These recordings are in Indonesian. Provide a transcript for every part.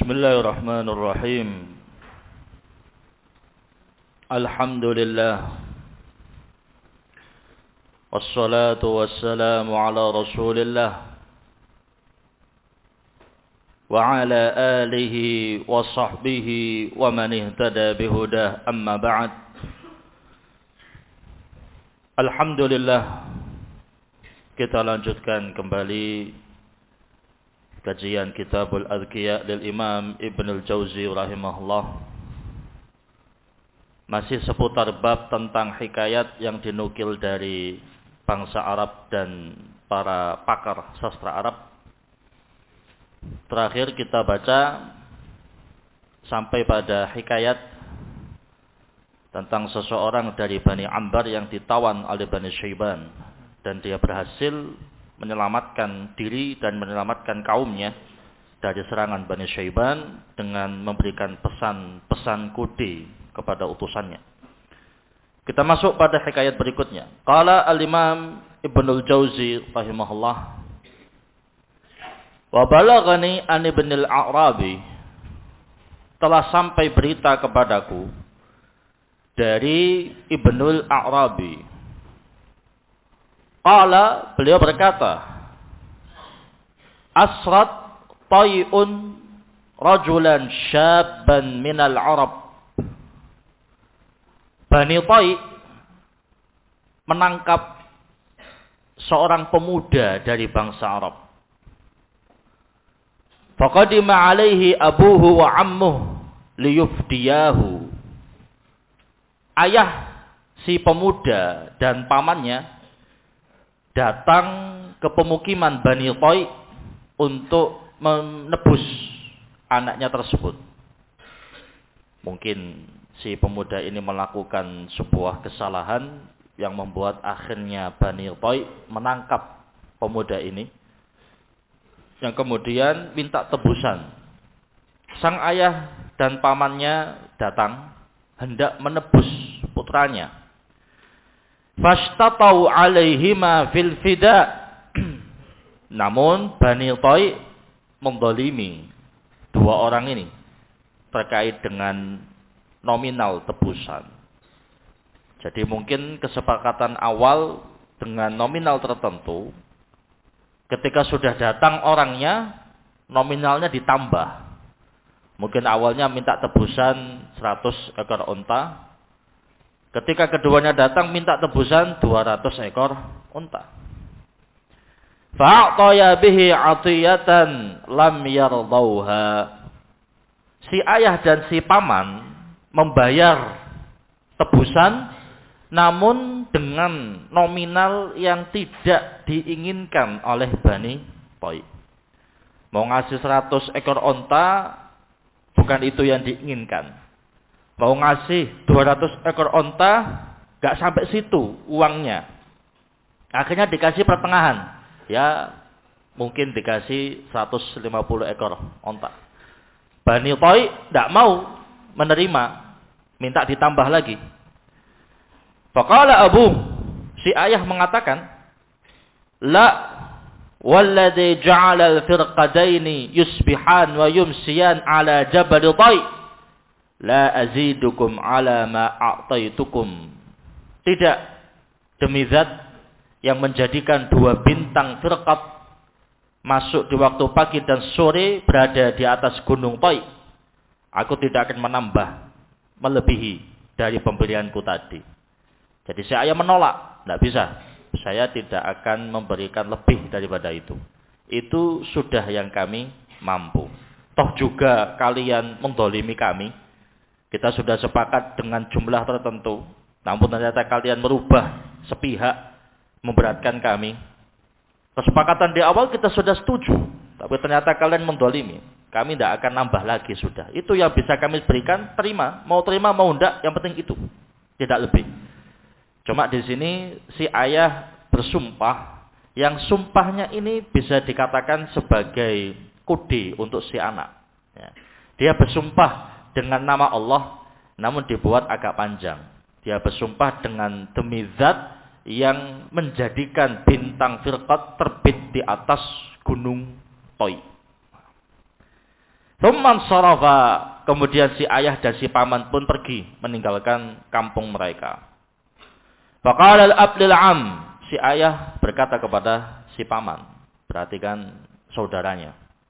Bismillahirrahmanirrahim. Alhamdulillah. Wassalatu wassalamu ala Rasulillah wa ala alihi wa sahbihi wa man ihtada bihudah, amma ba'd. Alhamdulillah, kita lanjutkan kembali kajian Kitabul Adhkiya lil Imam Ibn al-Jauzi rahimahullah. Masih seputar bab tentang hikayat yang dinukil dari bangsa Arab dan para pakar sastra Arab. Terakhir kita baca sampai pada hikayat tentang seseorang dari Bani Ambar yang ditawan oleh Bani Syaiban, dan dia berhasil menyelamatkan diri dan menyelamatkan kaumnya dari serangan Bani Syaiban dengan memberikan pesan-pesan kode kepada utusannya. Kita masuk pada hikayat berikutnya. Qala al-Imam Ibnul Jauzi rahimahullah, wa balaghani an Ibnul A'rabi, telah sampai berita kepadaku dari Ibnul A'rabi. Qala, beliau berkata, asrat tay'un rajulan syabban minal Arab. Bani Tai menangkap seorang pemuda dari bangsa Arab. Faqadima alaihi abuhu wa ammuh liyufdiyahu. Ayah si pemuda dan pamannya datang ke pemukiman Bani Tai untuk menebus anaknya tersebut. Mungkin si pemuda ini melakukan sebuah kesalahan yang membuat akhirnya Bani Tai menangkap pemuda ini, yang kemudian minta tebusan. Sang ayah dan pamannya datang hendak menebus putranya. Fashtatau alaihima fil fida. Namun Bani Tai mendolimi dua orang ini terkait dengan nominal tebusan. Jadi mungkin kesepakatan awal dengan nominal tertentu, ketika sudah datang orangnya, nominalnya ditambah. Mungkin awalnya minta tebusan 100 ekor unta. Ketika keduanya datang minta tebusan 200 ekor unta. Fa'ataya bihi 'atiyatan lam yardauha. Si ayah dan si paman membayar tebusan, namun dengan nominal yang tidak diinginkan oleh Bani Tai. Mau ngasih 100 ekor unta, bukan itu yang diinginkan. Mau ngasih 200 ekor onta, gak sampai situ uangnya. Akhirnya dikasih pertengahan. Ya, mungkin dikasih 150 ekor onta. Bani Tai gak mau menerima, minta ditambah lagi. Faqala abu, si ayah mengatakan, la walladhi ja'ala al-firqadaini yusbihan wa yumsiyan ala jabal Tai. La azidukum ala ma a'taitukum. Tidak, demi zat yang menjadikan dua bintang firqat masuk di waktu pagi dan sore berada di atas gunung Tai, aku tidak akan menambah melebihi dari pemberianku tadi. Jadi saya menolak, tidak bisa. Saya tidak akan memberikan lebih daripada itu. Itu sudah yang kami mampu. Toh juga kalian mendolimi kami. Kita sudah sepakat dengan jumlah tertentu, namun ternyata kalian merubah sepihak, memberatkan kami. Kesepakatan di awal kita sudah setuju, tapi ternyata kalian mendolimi. Kami tidak akan nambah lagi sudah. Itu yang bisa kami berikan, terima mau enggak, yang penting itu, tidak lebih. Cuma di sini si ayah bersumpah, yang sumpahnya ini bisa dikatakan sebagai kode untuk si anak. Dia bersumpah dengan nama Allah, namun dibuat agak panjang. Dia bersumpah dengan demi zat yang menjadikan bintang firqat terbit di atas gunung Tai. Tsumman sarafa, kemudian si ayah dan si paman pun pergi meninggalkan kampung mereka. Faqala al-ab lil am, si ayah berkata kepada si paman, perhatikan saudaranya.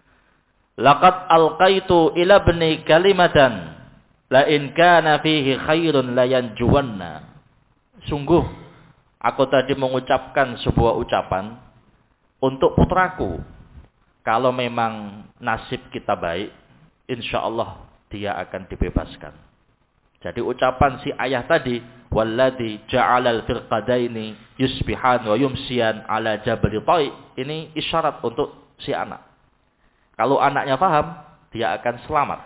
Laqad alqaitu ila ibni kalimatan la in kana fihi khairun la yanjuwanna. Sungguh aku tadi mengucapkan sebuah ucapan untuk putraku. Kalau memang nasib kita baik, insyaallah dia akan dibebaskan. Jadi ucapan si ayah tadi, walladzi ja'alal firqadaini yusbihan wa yumsiyan ala jabal Thai, ini isyarat untuk si anak. Kalau anaknya paham, dia akan selamat.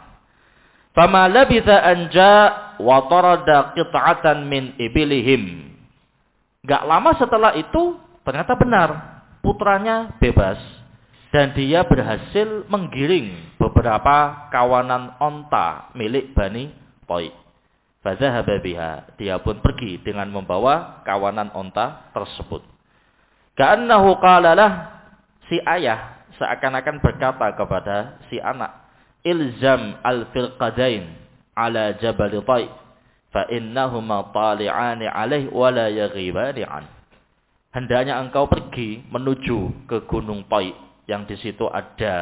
Fama labitha anja wa tarada qit'atan min ibilihim. Gak lama setelah itu ternyata benar, putranya bebas dan dia berhasil menggiring beberapa kawanan onta milik Bani Thai. Fadzahaba biha, dia pun pergi dengan membawa kawanan onta tersebut. Ka'annahu qala lah, si ayah seakan-akan berkata kepada si anak, ilzam al-firqadain ala jabal Thai fa innahuma tali'ani alaih wa la yaghibani an. Hendaknya engkau pergi menuju ke Gunung Thai yang di situ ada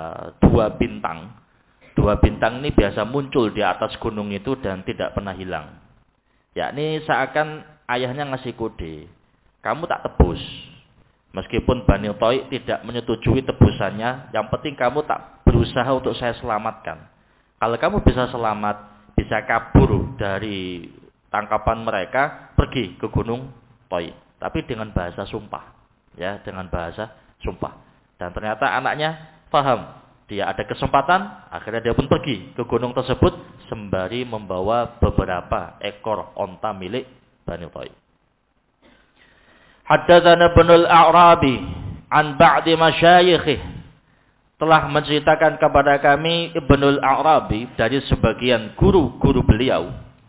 2 bintang. 2 bintang ini biasa muncul di atas gunung itu dan tidak pernah hilang. Yakni seakan ayahnya ngasih kode, kamu tak tebus. Meskipun Bani Thai tidak menyetujui tebusannya, yang penting kamu tak berusaha untuk saya selamatkan. Kalau kamu bisa selamat, bisa kabur dari tangkapan mereka, pergi ke Gunung Thai. Tapi dengan bahasa sumpah. Ya, dengan bahasa sumpah. Dan ternyata anaknya paham. Dia ada kesempatan, akhirnya dia pun pergi ke gunung tersebut sembari membawa beberapa ekor onta milik Bani Thai. Haddatsana Ibnul A'rabi an ba'di masyayikh, telah menceritakan kepada kami Ibnul A'rabi dari sebagian guru-guru beliau,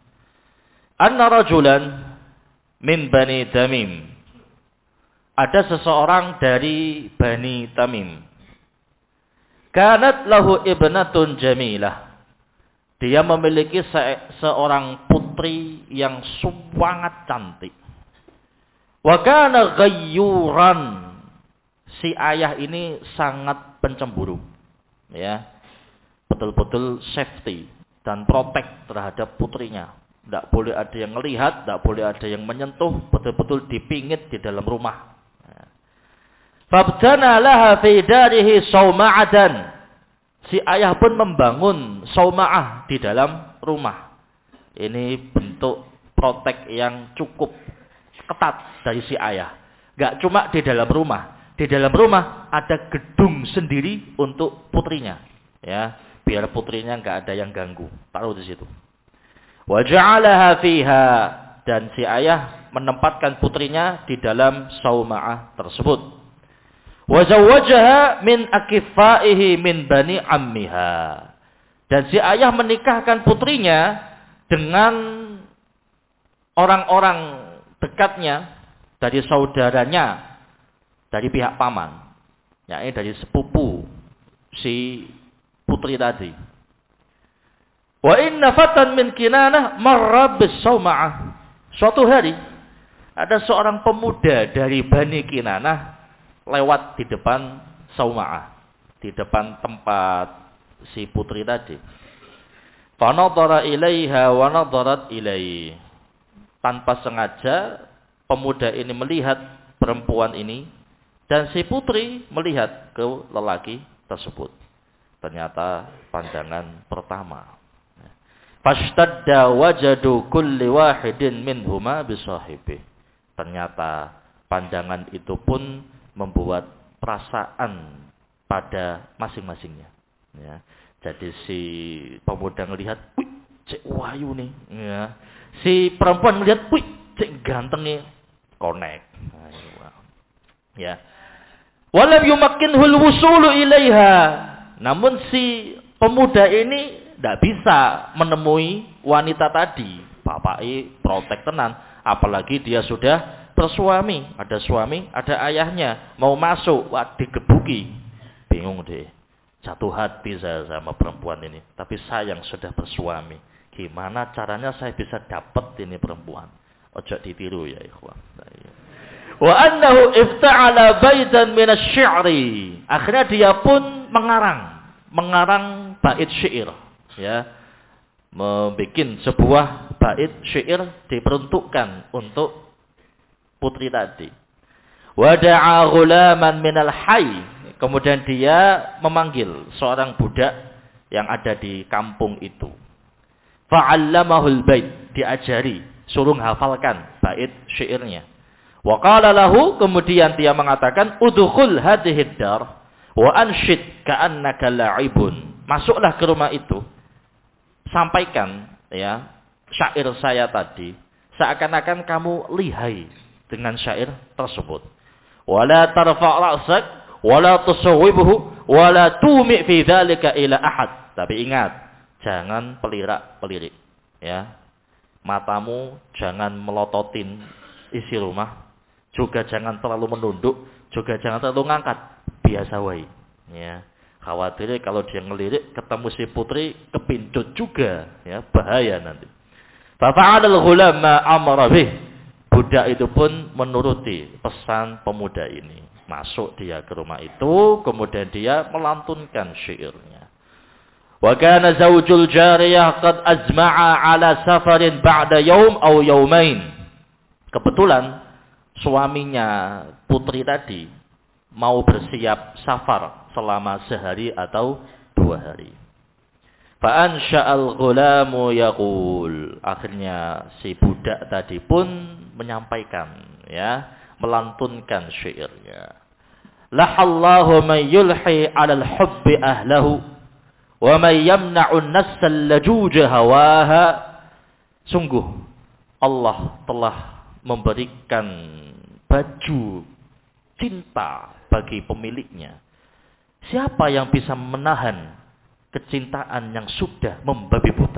anna rajulan min Bani Tamim, ada seseorang dari Bani Tamim, kanat lahu ibnatun jamilah, dia memiliki seorang putri yang sangat cantik. Wa kana ghayyuran, si ayah ini sangat pencemburu, ya, betul-betul safety dan protect terhadap putrinya. Tidak boleh ada yang melihat, tidak boleh ada yang menyentuh, betul-betul dipingit di dalam rumah. Fabtana laha fi darihi sauma'atan, si ayah pun membangun sauma'ah di dalam rumah. Ini bentuk protect yang cukup ketat dari si ayah. Gak cuma di dalam rumah. Di dalam rumah ada gedung sendiri untuk putrinya. Ya, biar putrinya gak ada yang ganggu. Taruh di situ. Wa ja'alaha fiha, dan si ayah menempatkan putrinya di dalam sauma'ah tersebut. Wa zawwajaha min akifaihi min bani ammiha, dan si ayah menikahkan putrinya dengan orang-orang dekatnya dari saudaranya dari pihak paman, yakni dari sepupu si putri tadi. Wa inna fatan min Kinanah marra bis-sauma'ah. Suatu hari ada seorang pemuda dari Bani Kinanah lewat di depan sauma'ah, di depan tempat si putri tadi. Fa nadhara ilaiha wa nadharat ilaihi. Tanpa sengaja pemuda ini melihat perempuan ini dan si putri melihat ke lelaki tersebut. Ternyata pandangan pertama. Fashtadda wajadu kulli wahidin minhuma bisahibi. Ternyata pandangan itu pun membuat perasaan pada masing-masingnya. Ya. Jadi si pemuda melihat, wih, cek wahyu nih. Ya. Si perempuan melihat, wih, cek ganteng nih. Connect. Ya. Walam yumakkinhul wusulu ilaiha. Namun si pemuda ini tidak bisa menemui wanita tadi. Bapaknya protek tenan. Apalagi dia sudah bersuami. Ada suami, ada ayahnya. Mau masuk, wah digebuki. Bingung deh. jatuh hati saya sama perempuan ini. Tapi sayang sudah bersuami. Gimana caranya saya bisa dapat ini perempuan? Ojo ditiru ya ikhwan. Wa annahu ifta'ala baitan minasy-syi'ri. Akhirnya dia pun mengarang bait syair, ya. Membikin sebuah bait syair diperuntukkan untuk putri tadi. Wada'a ghulaman minal hayy. Kemudian dia memanggil seorang budak yang ada di kampung itu. Fa'allamahul bait, diajari, suruh hafalkan bait syairnya. Wa qala lahu, kemudian dia mengatakan, udkhul hadhihi dar wa anshid ka'annaka la'ibun. Masuklah ke rumah itu. Sampaikan ya syair saya tadi seakan-akan kamu lihai dengan syair tersebut. Wala tarfa' ra'sak wala tusawwibhu wala tumi' fi dzalika ila ahad. Tapi ingat, jangan pelirak-pelirik ya. Matamu jangan melototin isi rumah, juga jangan terlalu menunduk, juga jangan terlalu ngangkat, biasa wae ya. Khawatir kalau dia ngelirik ketemu si putri kepincut juga ya, bahaya nanti. Fa fa'alal ghulam ma amara bih. Budak itu pun menuruti pesan pemuda ini. Masuk dia ke rumah itu, kemudian dia melantunkan syairnya. Wa kana zawjul jariyah qad azma'a ala safarin ba'da yaum aw yaumain. Kebetulan suaminya putri tadi mau bersiap safar selama sehari atau 2 hari. Fa ansha'al ghulamu yaqul. Akhirnya si budak tadi pun menyampaikan ya, melantunkan syairnya. Lahallahu man yulhi 'alal hubbi ahlahu wa man yamna'u an-nassa al-lajuj hawaha. Sungguh Allah telah memberikan baju cinta bagi pemiliknya. Siapa yang bisa menahan kecintaan yang sudah membabi buta?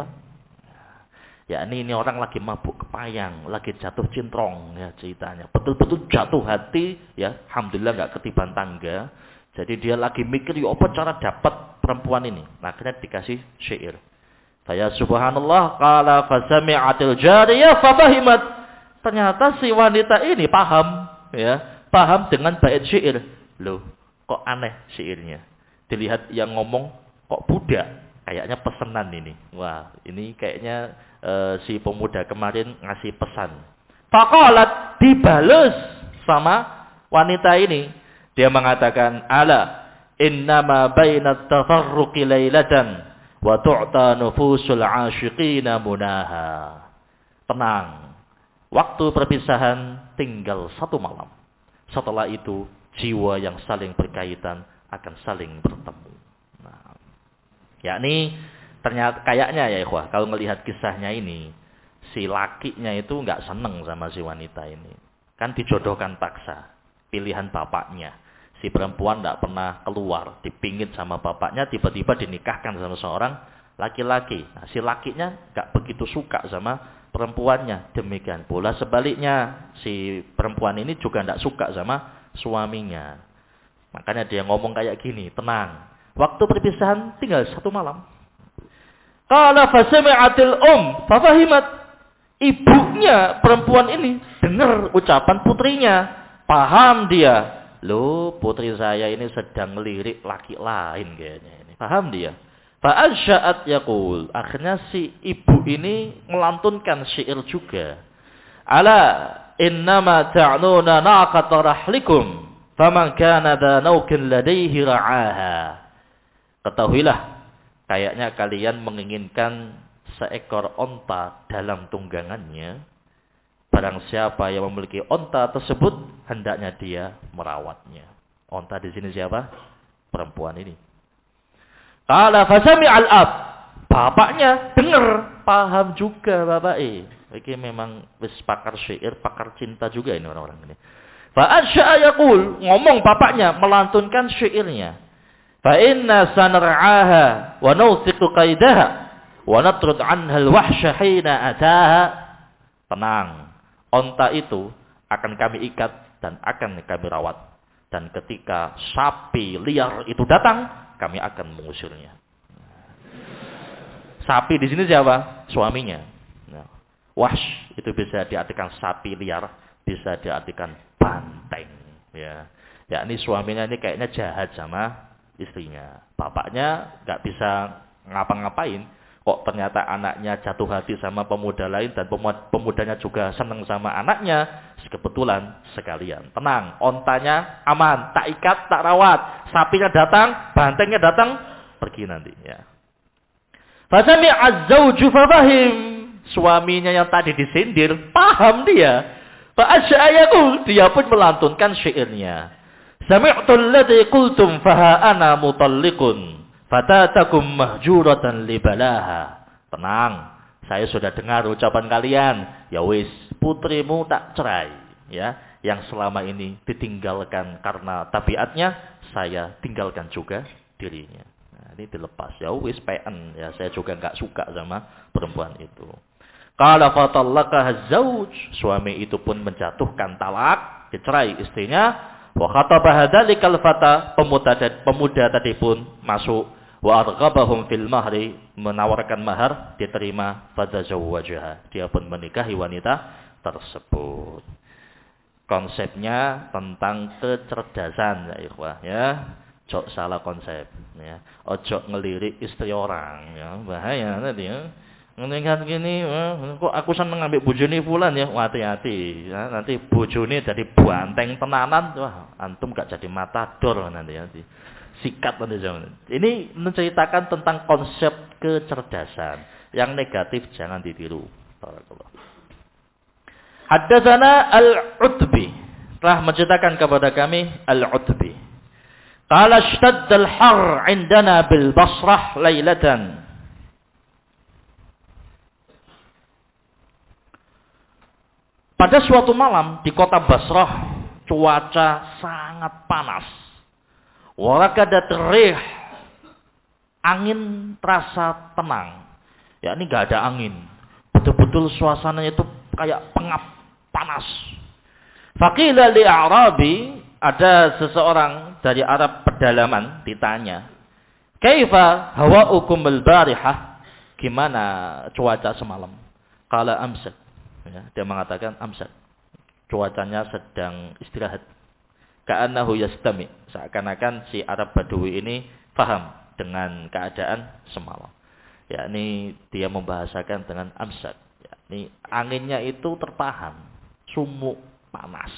Ya ini orang lagi mabuk kepayang, lagi jatuh cintrong ya ceritanya. Betul-betul jatuh hati ya, alhamdulillah enggak ketiban tangga. Jadi dia lagi mikir ya apa cara dapat perempuan ini. Nah, akhirnya dikasih syair. Saya subhanallah qala fasami'atil jariyah fafahimat. Ternyata si wanita ini paham ya, paham dengan bait syair. Loh, kok aneh syairnya. Dilihat yang ngomong kok budak, kayaknya pesanan ini. Wah, ini kayaknya si pemuda kemarin ngasih pesan. Faqalat, dibales sama wanita ini. Dia mengatakan, ala innama bainat tafarruqi lailatan wa tu'ta nufusul 'ashiqina munaha. Tenang. Waktu perpisahan tinggal 1 malam. Setelah itu jiwa yang saling berkaitan akan saling bertemu. Nah, yakni ternyata kayaknya ya ikhwah, kalau melihat kisahnya ini, si lakinya itu enggak seneng sama si wanita ini. Kan dijodohkan paksa, pilihan bapaknya. Si perempuan enggak pernah keluar, dipingit sama bapaknya, tiba-tiba dinikahkan sama seorang laki-laki. Nah, si lakinya enggak begitu suka sama perempuannya. Demikian pula sebaliknya, si perempuan ini juga enggak suka sama suaminya. Makanya dia ngomong kayak gini, tenang. Waktu perpisahan tinggal 1 malam. Qala fasami'atil fafahimat. Ibunya perempuan ini dengar ucapan putrinya, paham dia. Loh, putri saya ini sedang melirik laki lain kayaknya ini. Paham dia. Fa ansya'at yaqul. Akhirnya si ibu ini melantunkan syair juga. Ala innama ta'nuna naqata rahlikum faman kana dha naukin ladaihi ra'aha. Ketahuilah, kayaknya kalian menginginkan seekor onta dalam tunggangannya. Barang siapa yang memiliki onta tersebut, hendaknya dia merawatnya. Onta di sini siapa? Perempuan ini. Qala fasami'al ab. Bapaknya dengar, paham juga bapak. Ini memang wis pakar syair, pakar cinta juga ini orang-orang ini. Fa ansya'a yaqul, ngomong bapaknya melantunkan syairnya. Fa inna sanar'aha wa nawthiqu qaidaha wa natrud 'anha al-wahsha hina ataha. Tenang, onta itu akan kami ikat dan akan kami rawat. Dan ketika sapi liar itu datang, kami akan mengusirnya. Sapi di sini siapa? Suaminya. Nah, wahsh itu bisa diartikan sapi liar, bisa diartikan banteng. Ya, yakni suaminya ini kayaknya jahat sama istrinya. Bapaknya nggak bisa ngapa-ngapain. Kok ternyata anaknya jatuh hati sama pemuda lain dan pemudanya juga senang sama anaknya. Kebetulan sekalian. Tenang, ontanya aman, tak ikat, tak rawat. Sapinya datang, bantengnya datang, pergi nanti. Ya. Fasami az-zawju fafahim. Suaminya yang tadi disindir, paham dia. Fa'asya'ayakul, dia pun melantunkan syairnya. Sami'tul ladhi qultum faha ana mutalliqun. Fatatakum mahjuratan libalaha. Tenang, saya sudah dengar ucapan kalian. Ya wis, putrimu tak cerai. Ya, yang selama ini ditinggalkan karena tabiatnya, saya tinggalkan juga dirinya. Nah, ini dilepas. Ya wis, PN. Ya, saya juga enggak suka sama perempuan itu. Qala fatallaqaha az-zawj. Suami itu pun menjatuhkan talak, dicerai istrinya. Wa khatabaha dzalikal fata. Pemuda tadi pun masuk. Wa arghabahum fil mahri, menawarkan mahar, diterima, fadzawwajaha, dia pun menikahi wanita tersebut. Konsepnya tentang kecerdasan ya ikhwah ya. Ojo salah konsep ya. Ojo ngelirik istri orang ya, bahaya nanti ya. Ngelihat gini, kok aku seneng ngambil bojone fulan ya, hati-hati ya, nanti bojone jadi banteng tenanan, wah antum gak jadi matador nanti. Sikat pada zaman. Ini menceritakan tentang konsep kecerdasan. Yang negatif jangan ditiru. Haddatsana Al-Utbi. Telah menceritakan kepada kami Al-Utbi. Qala ishtadda al-har 'indana bil Basrah lailatan. Pada suatu malam di kota Basrah cuaca sangat panas. Warakadat rih, angin terasa tenang. Ya ini gak ada angin. Betul-betul suasananya itu kayak pengap, panas. Faqila li Arabi, ada seseorang dari Arab pedalaman ditanya, "Kaifa hawa'ukum al-barihah?" Gimana cuaca semalam? Qala amsad. Ya, dia mengatakan amsad. Cuacanya sedang istirahat. Ka'annahu yastami, seakan-akan si Arab Badui ini paham dengan keadaan semalam. Yakni dia membahasakan dengan amsad. Yakni anginnya itu tertahan, sumuk panas.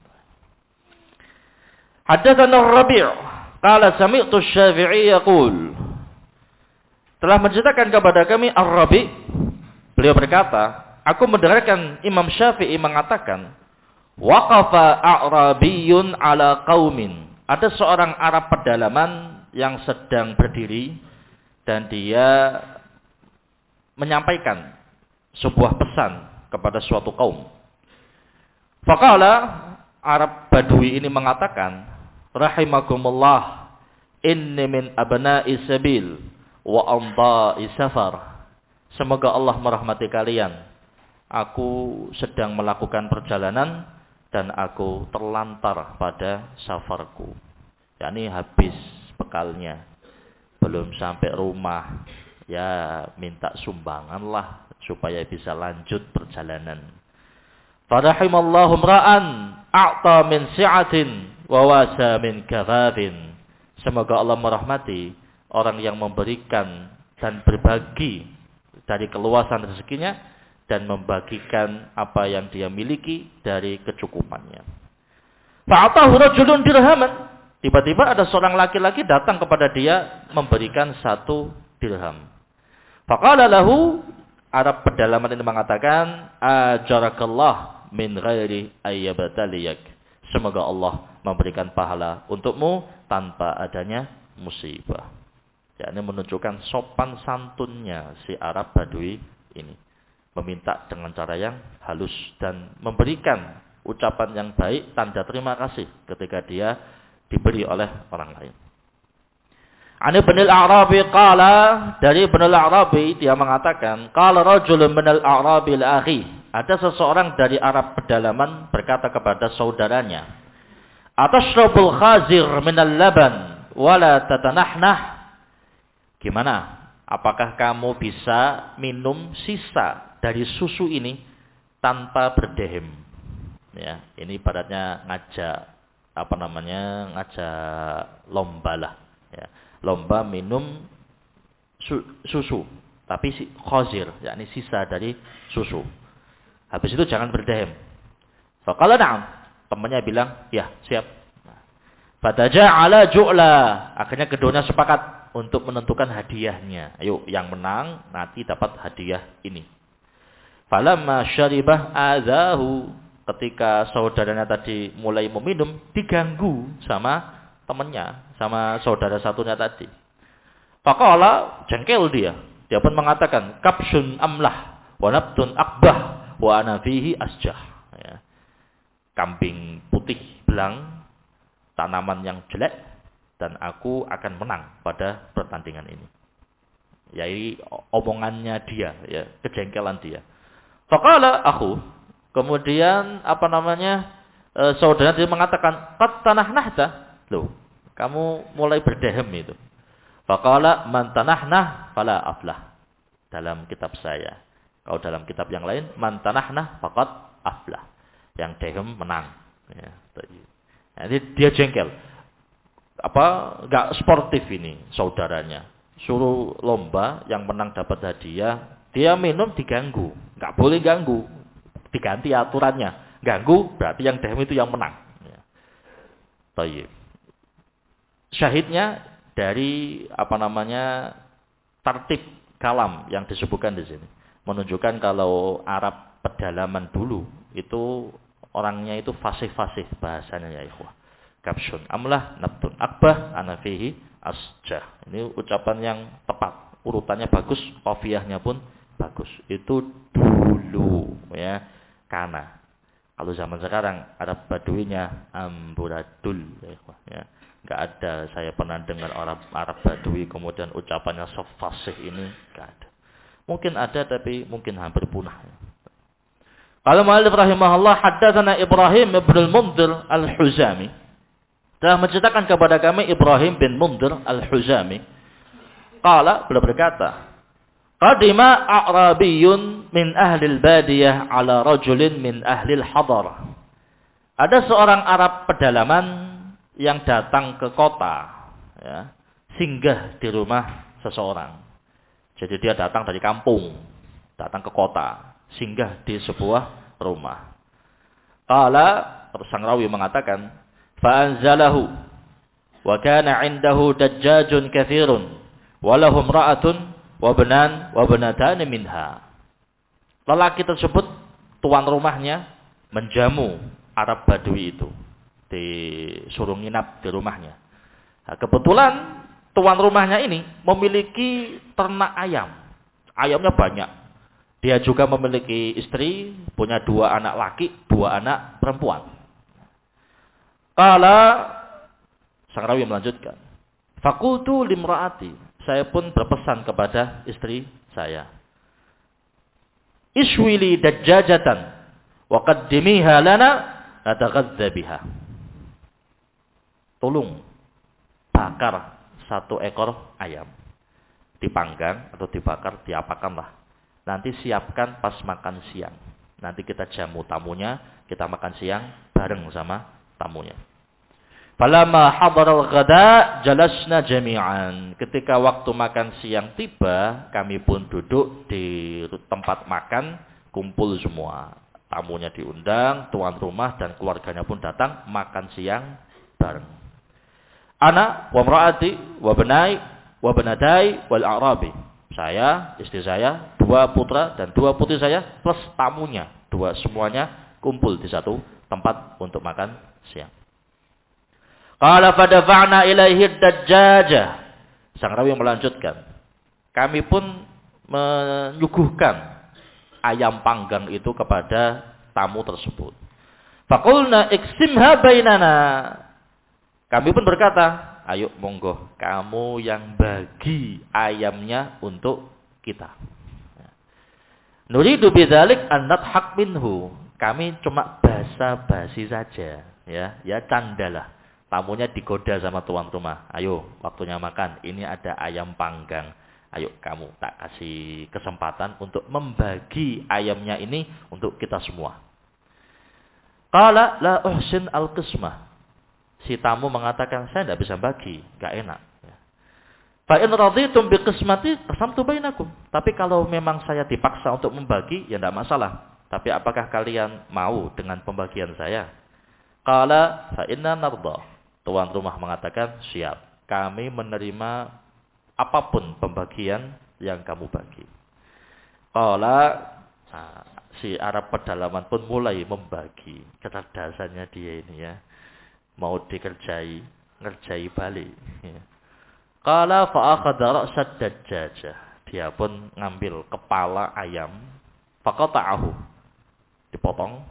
Haddatsana Rabi', qala sami'tu Syafi'i yaqul. Telah menceritakan kepada kami Ar-Rabi', beliau berkata, aku mendengarkan Imam Syafi'i mengatakan, waqafa a'rabiyyun ala qaumin. Ada seorang Arab pedalaman yang sedang berdiri dan dia menyampaikan sebuah pesan kepada suatu kaum. Faqala, Arab Badui ini mengatakan, rahimakumullah, inni min abna'i sabil wa amda'i safar. Semoga Allah merahmati kalian. Aku sedang melakukan perjalanan dan aku terlantar pada safarku. yakni habis bekalnya, belum sampai rumah, ya minta sumbangan lah supaya bisa lanjut perjalanan. Farahimallahu imra'an a'ta min si'atin wa wasa min karabin. Semoga Allah merahmati orang yang memberikan dan berbagi dari keluasan rezekinya dan membagikan apa yang dia miliki dari kecukupannya. Fa'atahu rajulun dirhaman. Tiba-tiba ada seorang laki-laki datang kepada dia memberikan 1 dirham. Faqala lahu, Arab pedalaman ini mengatakan, ajarakallah min ghairi ayyabtaliyak. Semoga Allah memberikan pahala untukmu tanpa adanya musibah. Ya, ini menunjukkan sopan santunnya si Arab Badui ini. Meminta dengan cara yang halus dan memberikan ucapan yang baik, tanda terima kasih ketika dia diberi oleh orang lain. Ani Ibn al-A'rabi qala, dari Ibn al-A'rabi dia mengatakan, qala rajulun min al-A'rabi al-akhi, ada seseorang dari Arab pedalaman berkata kepada saudaranya, atashrabul khazir min al-laban wala tatanahnah. Gimana? Apakah kamu bisa minum sisa dari susu ini tanpa berdehem? Ya, ini ibaratnya ngajak lomba lah. Ya, lomba minum susu, tapi khazir, yakni sisa dari susu. Habis itu jangan berdehem. Faqala na'am. Temannya bilang, ya siap. Fataja'ala ju'la. Akhirnya keduanya sepakat untuk menentukan hadiahnya. Ayo, yang menang nanti dapat hadiah ini. Falamma syaribah adahu. Ketika saudaranya tadi mulai meminum, diganggu sama temannya, sama saudara satunya tadi. Faqala, jengkel dia. Dia pun mengatakan, kapsun amlah, wa nabtun akbah, wa ana fihi asjah. Ya. Kambing putih belang, tanaman yang jelek, dan aku akan menang pada pertandingan ini. Yaitu omongannya dia, ya, kejengkelan dia. Faqala aku, kemudian saudara dia mengatakan, qad tanahnahta. Loh, kamu mulai berdehem itu. Faqala man tanahnah fala aflah. Dalam kitab saya. Kalau dalam kitab yang lain, man tanahnah faqad aflah. Yang dehem menang. Ya, jadi dia jengkel. Enggak sportif ini saudaranya. Suruh lomba, yang menang dapat hadiah, dia minum diganggu. Enggak boleh ganggu. Diganti aturannya. Ganggu berarti yang dehem itu yang menang. Ya. Tayyib. Syahidnya dari tartib kalam yang disebutkan di sini menunjukkan kalau Arab pedalaman dulu itu orangnya itu fasih-fasih bahasanya, ya ikhwah. Kapsun amlah nabtun akbah ana fihi asjah. Ini ucapan yang tepat, urutannya bagus, qafiyahnya pun bagus. Itu dulu, ya. Kana. Kalau zaman sekarang Arab Baduinya amburadul, ya ikhwah, ya. Enggak ada, saya pernah dengar orang Arab Badui kemudian ucapannya sefasih ini, enggak ada. Mungkin ada tapi mungkin hampir punah. Qala mu'allif rahimahullah, haddatsana Ibrahim bin al-Mundhir al-Huzami. Telah menceritakan kepada kami Ibrahim bin Mundhir al-Huzami. Qala, beliau berkata, qadima a'rabiyyun min ahli al-badiyah ala rajulin min ahli al-hadar. Ada seorang Arab pedalaman yang datang ke kota, ya, singgah di rumah seseorang. Jadi dia datang dari kampung, datang ke kota, singgah di sebuah rumah. Qala, sang rawi mengatakan, fa'anzalahu wa kana 'indahu dajjajun katsirun wa lahu imra'atun wa banatan minha. Lelaki tersebut, tuan rumahnya, menjamu Arab Badui itu. Disuruh nginap di rumahnya. Nah, kebetulan tuan rumahnya ini memiliki ternak ayam. Ayamnya banyak. Dia juga memiliki istri, punya 2 anak laki, 2 anak perempuan. Qala, sang rawi melanjutkan, faqultu limraati, saya pun berpesan kepada istri saya, iswili dajjajatan wa qaddimiha lana nataghadza biha. Tolong bakar 1 ekor ayam. Dipanggang atau dibakar, diapakanlah. Nanti siapkan pas makan siang. Nanti kita jamu tamunya, kita makan siang bareng sama tamunya. Falamma hadaral ghada jalasna jami'an. Ketika waktu makan siang tiba, kami pun duduk di tempat makan, kumpul semua. Tamunya diundang, tuan rumah dan keluarganya pun datang makan siang bareng. Ana wa imraati wa banai wa banatai wal a'rabi. Saya, istri saya, 2 putra dan 2 putri saya plus tamunya, 2 semuanya kumpul di satu tempat untuk makan siang. Qala fadafa'na ilaihi dajjajah. Sang rawi melanjutkan, kami pun menyuguhkan ayam panggang itu kepada tamu tersebut. Faqulna iksimha bainana. Kami pun berkata, ayo monggo kamu yang bagi ayamnya untuk kita. Nuridu bidzalik an nadhak minhu. Kami cuma basa-basi saja, ya candalah. Tamunya digoda sama tuan rumah. Ayo, waktunya makan. Ini ada ayam panggang. Ayo kamu, tak kasih kesempatan untuk membagi ayamnya ini untuk kita semua. Qala la uhsin al-qismah. Si tamu mengatakan, saya tidak bisa bagi, enggak enak. Fa in raditum bi qismati qasamtu bainakum. Tapi kalau memang saya dipaksa untuk membagi, ya tidak masalah. Tapi apakah kalian mau dengan pembagian saya? Qala fa inna narda. Tuan rumah mengatakan, siap. Kami menerima apapun pembagian yang kamu bagi. Qala, si Arab pedalaman pun mulai membagi. Kecerdasannya dia ini ya. Mau dikerjai, ngerjai balik. Ya. Qala fa'akhadha ra'sad dajjajah. Dia pun ngambil kepala ayam. Faqata'ahu. Dipotong.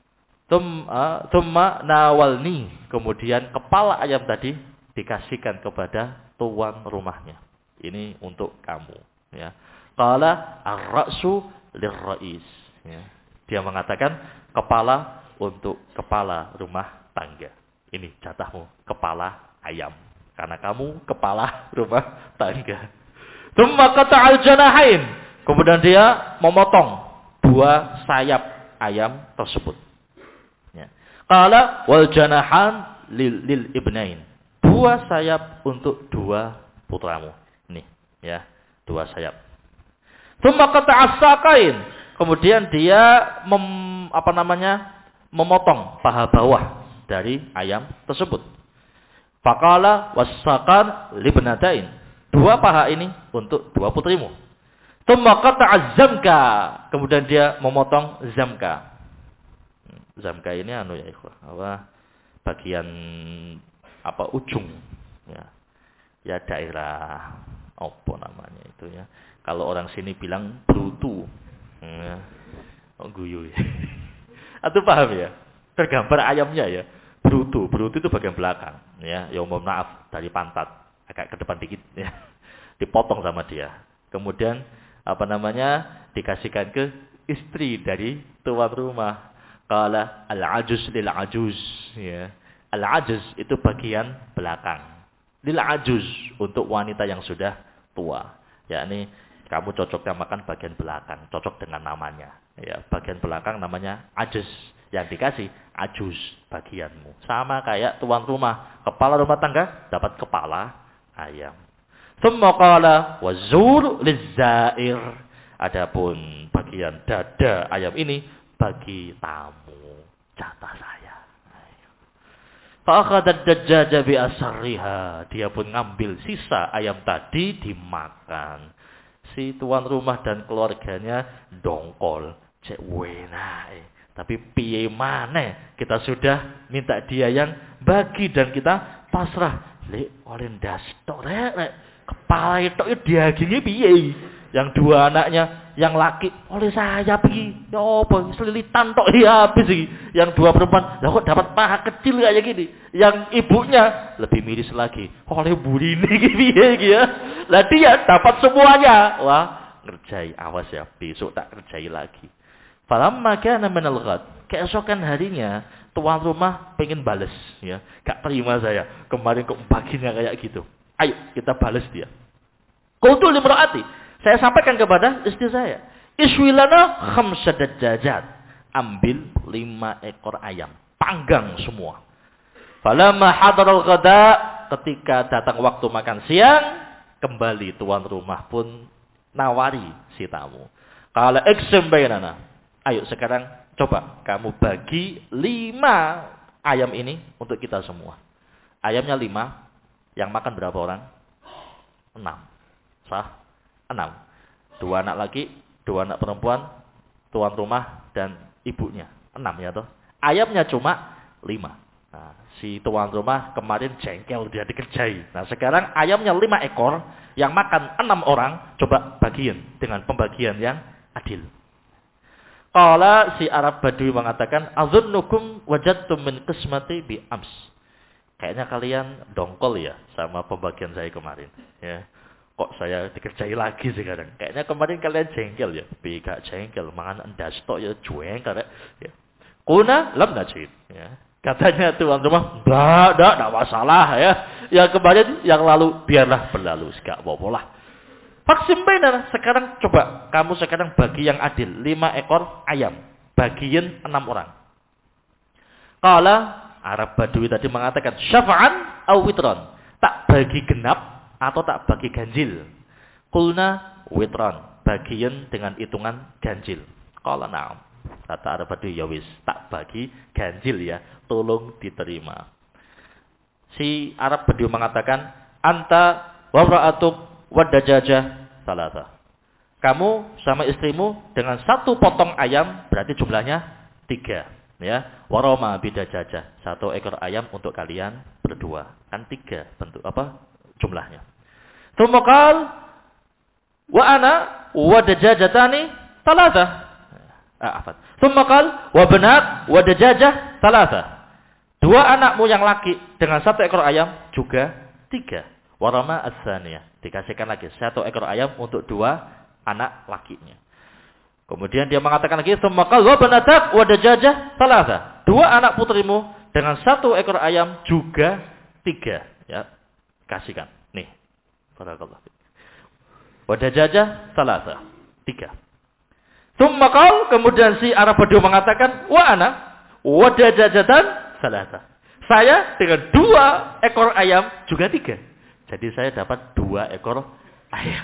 Thumma nawalni. Kemudian kepala ayam tadi dikasihkan kepada tuan rumahnya. Ini untuk kamu. Ya. Qala ar-ra'su lir-ra'is. Ya. Dia mengatakan kepala untuk kepala rumah tangga. Ini jatahmu, kepala ayam. Karena kamu kepala rumah tangga. Thumma qata'al janahain. Kemudian dia memotong dua sayap ayam tersebut. Qala wal janahan lil ibnain. Dua sayap untuk dua putramu. Nih, ya, dua sayap. Tsumma qata'as saqain. Kemudian dia memotong paha bawah dari ayam tersebut. Faqala was-saqan libnatain. Dua paha ini untuk dua putrimu. Tsumma qata'az zamka. Kemudian dia memotong zamka. Zamka ini ya ikhwah, bagian ujung ya daerah apa namanya itu ya. Kalau orang sini bilang brutu. Ya. Guyu ya. Atau paham ya? Tergambar ayamnya ya. Brutu itu bagian belakang ya. Ya mohon maaf dari pantat agak ke depan dikit ya. Dipotong sama dia. Kemudian dikasihkan ke istri dari tuan rumah. Qala al-ajuz lil-ajuz ya. Al-ajuz itu bagian belakang. Lil-ajuz untuk wanita yang sudah tua. Yakni kamu cocoknya makan bagian belakang, cocok dengan namanya. Ya, bagian belakang namanya ajuz. Yang dikasih ajuz bagianmu. Sama kayak tuan rumah, kepala rumah tangga dapat kepala ayam. Tsumma qala wazur liz-za'ir. Adapun bagian dada ayam ini bagi tamu, jatah saya. Fa'akhadad dajjaja bi asriha. Dia pun ngambil sisa ayam tadi dimakan. Si tuan rumah dan keluarganya dongkol, cek wenake. Tapi piye maneh kita sudah minta dia yang bagi dan kita pasrah. Lek oleh ndas tok rek. Kepala itu diagingi piye? Yang dua anaknya, yang laki oleh saya pergi. Ya apa? Selilitan tok ya habis iki. Yang dua perempuan, lah kok dapat paha kecil kayak gini. Yang ibunya lebih miris lagi. Oleh burine iki piye iki ya. Lah dia dapat semuanya. Wah, ngerjai awas ya, besok tak kerjai lagi. Falamma kana minal ghad. Keesokan harinya, tuan rumah pengen bales ya. Gak terima saya. Kemarin kok baginya kayak gitu. Ayo kita bales dia. Qultu limraati. Saya sampaikan kepada istri saya. Iswilana khamsa dajjajat. Ambil 5 ekor ayam. Panggang semua. Falamma hadaral ghada. Ketika datang waktu makan siang. Kembali tuan rumah pun nawari si tamu. Qala iqsim bainana. Ayo sekarang coba kamu bagi 5 ayam ini untuk kita semua. Ayamnya 5. Yang makan berapa orang? 6. Sah? 6. 2 anak laki, 2 anak perempuan, tuan rumah dan ibunya. 6 ya toh. Ayamnya cuma 5. Nah, si tuan rumah kemarin jengkel dia dikerjai. Nah, sekarang ayamnya 5 ekor, yang makan 6 orang, coba bagian dengan pembagian yang adil. Qala si Arab Badui mengatakan, "Adzunnukum wajadtum min qismati bi ams." Kayaknya kalian dongkol ya sama pembagian saya kemarin, ya. Kok saya dikerjai lagi sekarang? Kayaknya kemarin kalian jengkel ya. Gak jengkel, mangan endas tok ya jengkel ya. Kuna lam najid ya. Katanya tuan rumah, enggak masalah ya. Yang kemarin, yang lalu, biarlah berlalu. Enggak apa-apa lah. Vaksin benar. Sekarang coba, kamu sekarang bagi yang adil. 5 ekor ayam. Bagiin 6 orang. Kala, Arab Badui tadi mengatakan, syafa'an au witron. Tak bagi genap, atau tak bagi ganjil. Kulna witron. Bagian dengan hitungan ganjil. Kala na'am. Kata Arab Badui, ya wis, tak bagi ganjil ya. Tolong diterima. Si Arab Badui mengatakan, anta wa ra'atuk wa dajajah salasa. Kamu sama istrimu dengan 1 potong ayam berarti jumlahnya 3, ya. Waroma bidajajah, 1 ekor ayam untuk kalian berdua. Kan 3 bentuk jumlahnya. Tsumma wa ana wa dajajatani salasa. Tsumma wa banat wa dajajah salasa. 2 anakmu yang laki dengan 1 ekor ayam juga 3. Warama as-saniyah. Dikasihkan lagi 1 ekor ayam untuk 2 anak lakinya. Kemudian dia mengatakan lagi, "Tsumma wa banatak wa dajajah thalatha." 2 anak putrimu dengan 1 ekor ayam juga 3. Ya. Kasihkan. Nih. Barakallahu. Wa dajajah thalatha. 3. Tsumma kemudian si Arab Badui mengatakan, "Wa ana wa dajajatan salasa." Saya dengan 2 ekor ayam juga 3. Jadi saya dapat 2 ekor ayam.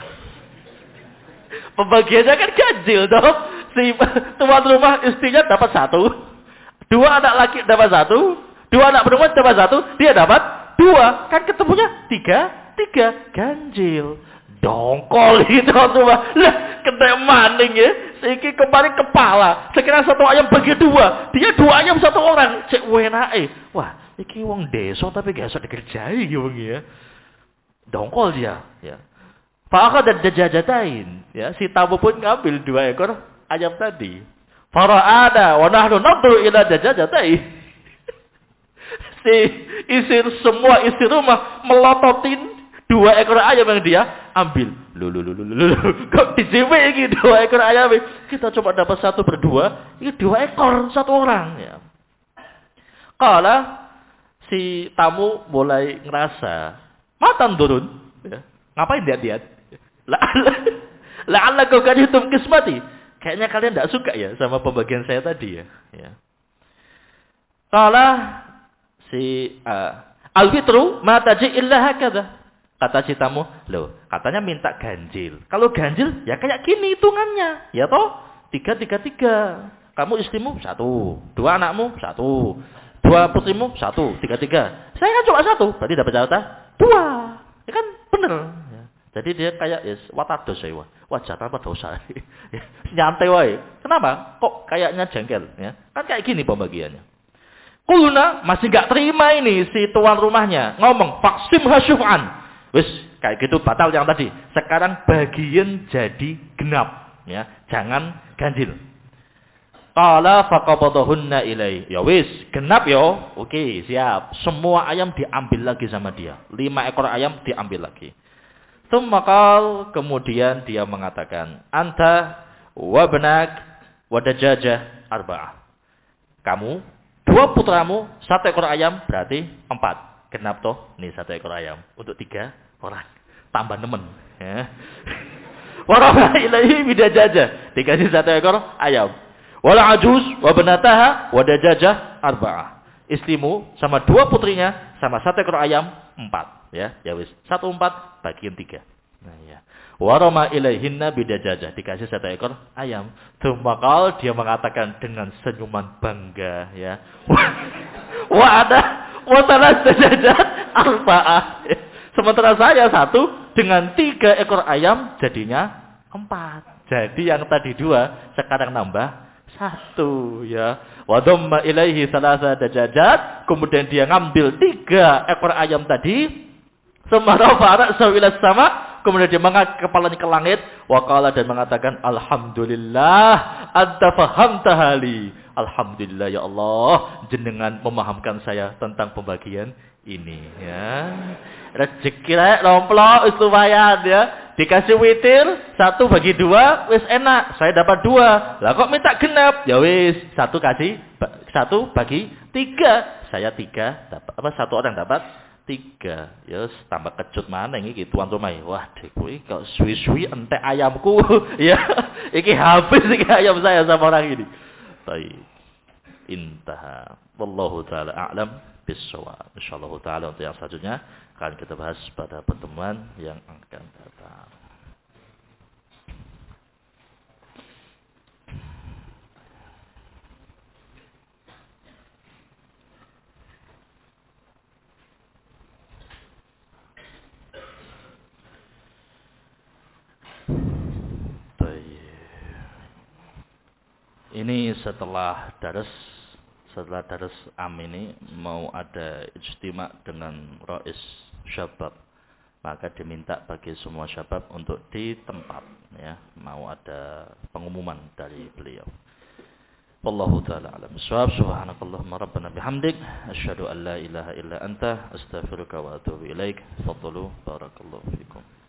Pembagiannya kan ganjil dong. Si tuan rumah istrinya dapat 1. 2 anak laki dapat 1. 2 anak perempuan dapat 1. Dia dapat 2. Kan ketemunya 3. Ganjil. Dongkol itu tuan rumah. Lah, kena maning ya. Iki kemarin kepala. Sekarang 1 ayam bagi 2. Dia 2 ayam 1 orang. Cek wenake. Wah, iki wong desa tapi gak iso dikerjai wong ya. Dongkol dia, ya. Fa'akhadha dajajatain, ya. Si tamu pun ngambil 2 ekor ayam tadi. Fara'ada wa nahnu nadru ila dajajatain. Semua isi rumah melototin 2 ekor ayam yang dia ambil. Kok dijime iki 2 ekor ayam? Kita coba dapat 1 berdua, ini 2 ekor 1 orang, ya. Kala si tamu mulai ngerasa matan turun, ya. Ngapain lihat-lihat? La'allakum karihtum qismati. Kayaknya kalian tidak suka ya sama pembagian saya tadi ya. Kala si al-fitru ma taji illa hakadha. Kata si tamu, loh, katanya minta ganjil. Kalau ganjil ya kayak gini hitungannya, ya toh? 3. Kamu istrimu 1, 2 anakmu 1, 2 putrimu 1, 3. Saya kan cuma 1, berarti dapat jatah 2. Ya kan bener. Ya. Jadi dia kayak watados ya, wajar apa dosa. Nyantai wae. Kenapa? Kok kayaknya jengkel ya? Kan kayak gini pembagiannya. Kulna masih enggak terima ini si tuan rumahnya, ngomong faksim hasyufan. Wis kayak gitu batal yang tadi. Sekarang bagian jadi genap ya, jangan ganjil. Qala faqabadahunna ilai. Ya wis, genap yo. Oke, siap. Semua ayam diambil lagi sama dia. 5 ekor ayam diambil lagi. Tsumma kemudian dia mengatakan, "Anta wa banak wa dajajah arba'ah." Kamu, 2 putramu, 1 ekor ayam berarti 4. Genap toh? Nih 1 ekor ayam untuk 3 orang. Tambah nemen, ya. Wa rafa ilaihi bidajajah. Dikasih 1 ekor ayam. Wala ajuz wa banataha wa dajajah arba'ah. Istrimu sama 2 putrinya sama 1 ekor ayam 4, ya. Ya wis, 1 4 bagian 3. Nah ya. Wa rama ilaihinna bidajajah, dikasih 1 ekor ayam. Tsumma dia mengatakan dengan senyuman bangga, ya. Wa ada wa talas dajajat arba'ah. Sementara saya 1 dengan 3 ekor ayam jadinya 4. Jadi yang tadi 2 sekarang nambah 1, ya. Wa dhamma ilaihi salasa dajajat, kemudian dia ngambil 3 ekor ayam tadi. Semara ra'sahu ila sama, kemudian dia mengangkat kepalanya ke langit, wa qala dan mengatakan, alhamdulillah anta fahamta hali. Alhamdulillah ya Allah, jenengan memahamkan saya tentang pembagian ini, ya. Rezeki rek nomplok wis lumayan, ya. Dikasih witir 1 bagi 2 wis enak, saya dapat 2. Lah kok minta genap? Ya wis, 1 kasih 1 bagi 3. Saya 3 dapat apa? 1 orang dapat 3. Ya tambah kecut mana iki tuan rumah. Wah, kuwi kok suwi-suwi entek ayamku. Ya, iki habis iki ayam saya sama orang ini. Baik. Intaha. Wallahu taala a'lam bissawab. Insyaallah taala untuk yang selanjutnya akan kita bahas pada pertemuan yang akan datang. Ini setelah daras am ini mau ada ijtima dengan Rais Syabab, maka diminta bagi semua syabab untuk di tempat ya, mau ada pengumuman dari beliau. Wallahu taala alam. Subhanakallahumma rabbana bihamdik asyhadu an la ilaha illa anta astaghfiruka wa atubu ilaik. Fadlu barakallahu fikum.